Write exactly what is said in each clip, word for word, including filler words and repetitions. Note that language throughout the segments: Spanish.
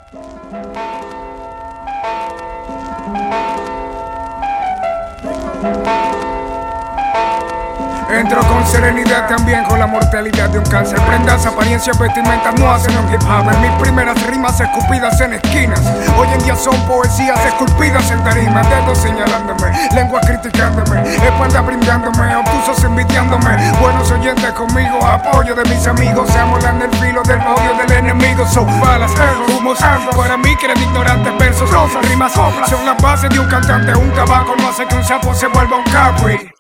Entro con serenidad también con la mortalidad de un cáncer. Prendas, apariencias, vestimentas no hacen un hip hop. En mis primeras rimas escupidas en esquinas. Hoy en día son poesías esculpidas en tarimas. Dedos señalándome, lengua criticándome, espalda brindándome, obtusos envidiándome. Buenos oyentes conmigo, apoyo de mis amigos. Se amolan el filo del odio del enemigo. Son balas, humos, para mí que eran ignorantes versos. Cosas, rimas, soplas, son las bases de un cantante. Un tabaco no hace que un sapo se vuelva un capri.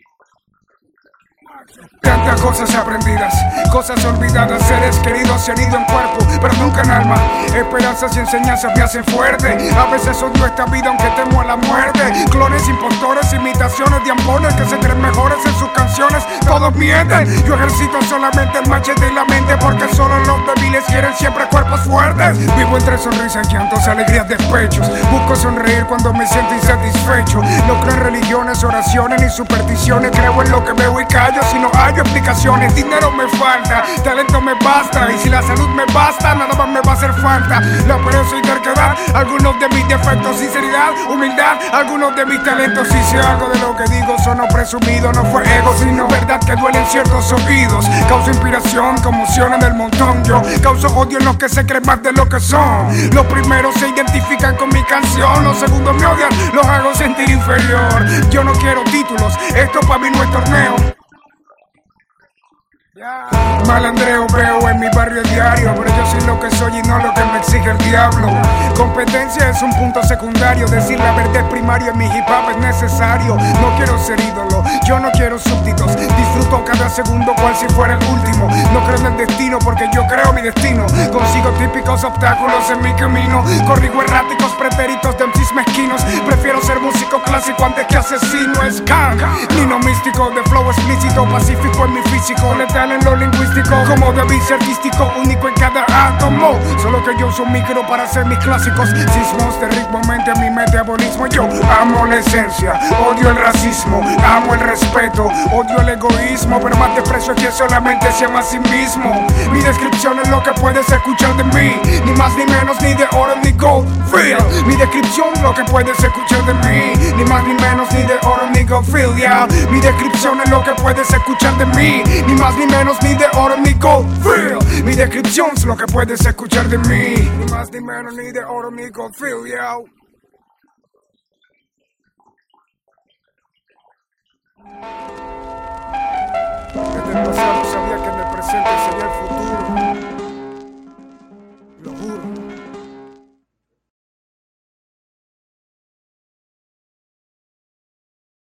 Tantas cosas aprendidas, cosas olvidadas, seres queridos se han ido en cuerpo, pero nunca en alma. Esperanzas y enseñanzas me hacen fuerte. A veces odio esta vida aunque temo a la muerte. Clones, impostores, imitaciones de ambones que se creen mejores en sus canciones. Todos mienten. Yo ejercito solamente el machete y la mente, porque solo los débiles quieren siempre cuerpos fuertes. Vivo entre sonrisas, llantos, alegrías, despechos. Busco sonreír cuando me siento insatisfecho. No creo en religiones, oraciones ni supersticiones. Creo en lo que veo y callo si no hay explicaciones. Dinero me falta, talento me basta, y si la salud me basta, nada más me va a hacer falta. La pereza y terquedad, algunos de mis defectos, sinceridad, humildad, algunos de mis talentos. Si sé algo de lo que digo, sono presumido, no fue ego, sino verdad que duele en ciertos oídos. Causo inspiración, conmoción en el montón. Yo causo odio en los que se creen más de lo que son. Los primeros se identifican con mi canción, los segundos me odian, los hago sentir inferior. Yo no quiero títulos, esto para mí no es torneo. Malandreo veo en mi barrio diario, pero yo soy lo que soy y no lo que me exige el diablo. Competencia es un punto secundario, decir la verdad es primario, en mi hip hop es necesario. No quiero ser ídolo, yo no quiero súbditos, disfruto cada segundo cual si fuera el último. No creo en el destino porque yo creo mi destino. Consigo típicos obstáculos en mi camino, corrijo erráticos pretéritos de M Cs mezquinos. Prefiero ser músico clásico antes que asesino. Es Kang, Nino místico, de flow explícito, pacífico en mi físico, letal en lo lingüístico, como de vice artístico, único en cada átomo. Solo que yo uso un micro para hacer mis clásicos. Sismos de ritmo, mente, mi metabolismo. Yo amo la esencia, odio el racismo, amo el respeto, odio el egoísmo, pero más desprecio que solamente se ama a sí mismo. Mi descripción es lo que puedes escuchar de mí, ni más ni menos, ni de oro ni gold feel. Mi descripción es lo que puedes escuchar de mí, ni más ni menos, ni de oro ni gold feel, yeah. Mi descripción es lo que puedes escuchar de mí, ni más ni menos, ni de oro ni gold feel. Mi descripción es lo que puedes escuchar de mí, ni más ni menos, ni de oro ni gold feel, yeah. Desde el pasado sabía que en el presente sería el futuro.